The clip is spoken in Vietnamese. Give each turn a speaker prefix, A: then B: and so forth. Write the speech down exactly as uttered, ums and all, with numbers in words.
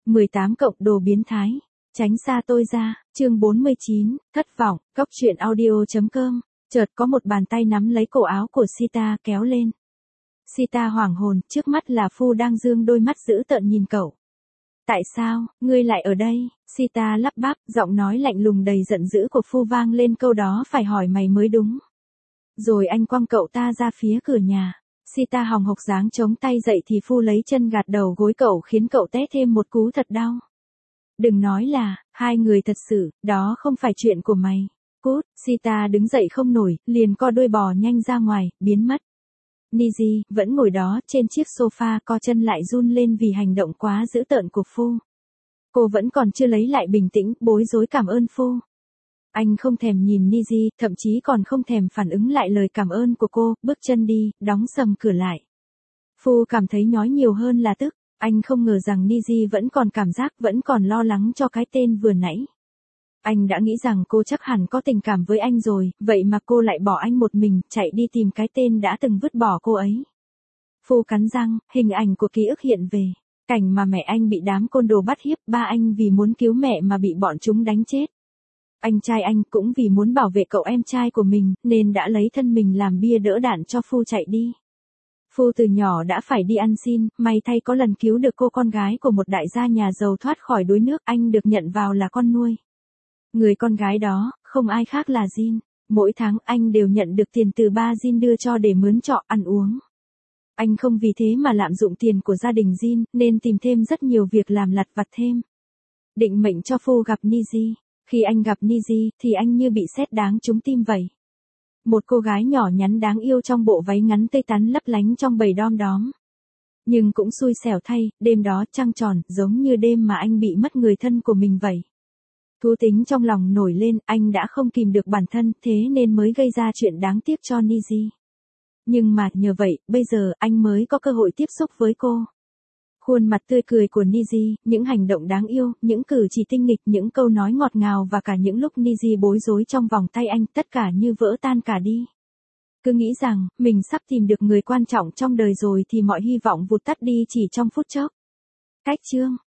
A: mười tám cộng đồ biến thái. Tránh xa tôi ra, chương bốn mươi chín, thất vọng, cóc truyện audio chấm com. Chợt có một bàn tay nắm lấy cổ áo của Sita kéo lên. Sita hoảng hồn, trước mắt là Phu đang dương đôi mắt dữ tợn nhìn cậu. Tại sao, ngươi lại ở đây? Sita lắp bắp, giọng nói lạnh lùng đầy giận dữ của Phu vang lên câu đó phải hỏi mày mới đúng. Rồi anh quăng cậu ta ra phía cửa nhà. Sita hòng hộc dáng chống tay dậy thì Phu lấy chân gạt đầu gối cậu khiến cậu té thêm một cú thật đau. Đừng nói là, hai người thật sự, đó không phải chuyện của mày. Cút, Sita đứng dậy không nổi, liền co đuôi bò nhanh ra ngoài, biến mất. Niji, vẫn ngồi đó, trên chiếc sofa, co chân lại run lên vì hành động quá dữ tợn của Phu. Cô vẫn còn chưa lấy lại bình tĩnh, bối rối cảm ơn Phu. Anh không thèm nhìn Niji, thậm chí còn không thèm phản ứng lại lời cảm ơn của cô, bước chân đi, đóng sầm cửa lại. Phu cảm thấy nhói nhiều hơn là tức, anh không ngờ rằng Niji vẫn còn cảm giác, vẫn còn lo lắng cho cái tên vừa nãy. Anh đã nghĩ rằng cô chắc hẳn có tình cảm với anh rồi, vậy mà cô lại bỏ anh một mình, chạy đi tìm cái tên đã từng vứt bỏ cô ấy. Phu cắn răng, hình ảnh của ký ức hiện về. Cảnh mà mẹ anh bị đám côn đồ bắt hiếp, ba anh vì muốn cứu mẹ mà bị bọn chúng đánh chết. Anh trai anh cũng vì muốn bảo vệ cậu em trai của mình, nên đã lấy thân mình làm bia đỡ đạn cho Phu chạy đi. Phu từ nhỏ đã phải đi ăn xin, may thay có lần cứu được cô con gái của một đại gia nhà giàu thoát khỏi đuối nước, anh được nhận vào là con nuôi. Người con gái đó, không ai khác là Jin. Mỗi tháng anh đều nhận được tiền từ ba Jin đưa cho để mướn trọ ăn uống. Anh không vì thế mà lạm dụng tiền của gia đình Jin, nên tìm thêm rất nhiều việc làm lặt vặt thêm. Định mệnh cho Phu gặp Niji. Khi anh gặp Niji, thì anh như bị sét đáng trúng tim vậy. Một cô gái nhỏ nhắn đáng yêu trong bộ váy ngắn tươi tắn lấp lánh trong bầy đom đóm. Nhưng cũng xui xẻo thay, đêm đó trăng tròn, giống như đêm mà anh bị mất người thân của mình vậy. Thú tính trong lòng nổi lên, anh đã không kìm được bản thân, thế nên mới gây ra chuyện đáng tiếc cho Niji. Nhưng mà, nhờ vậy, bây giờ, anh mới có cơ hội tiếp xúc với cô. Khuôn mặt tươi cười của Niji, những hành động đáng yêu, những cử chỉ tinh nghịch, những câu nói ngọt ngào và cả những lúc Niji bối rối trong vòng tay anh, tất cả như vỡ tan cả đi. Cứ nghĩ rằng, mình sắp tìm được người quan trọng trong đời rồi thì mọi hy vọng vụt tắt đi chỉ trong phút chốc. Cách chương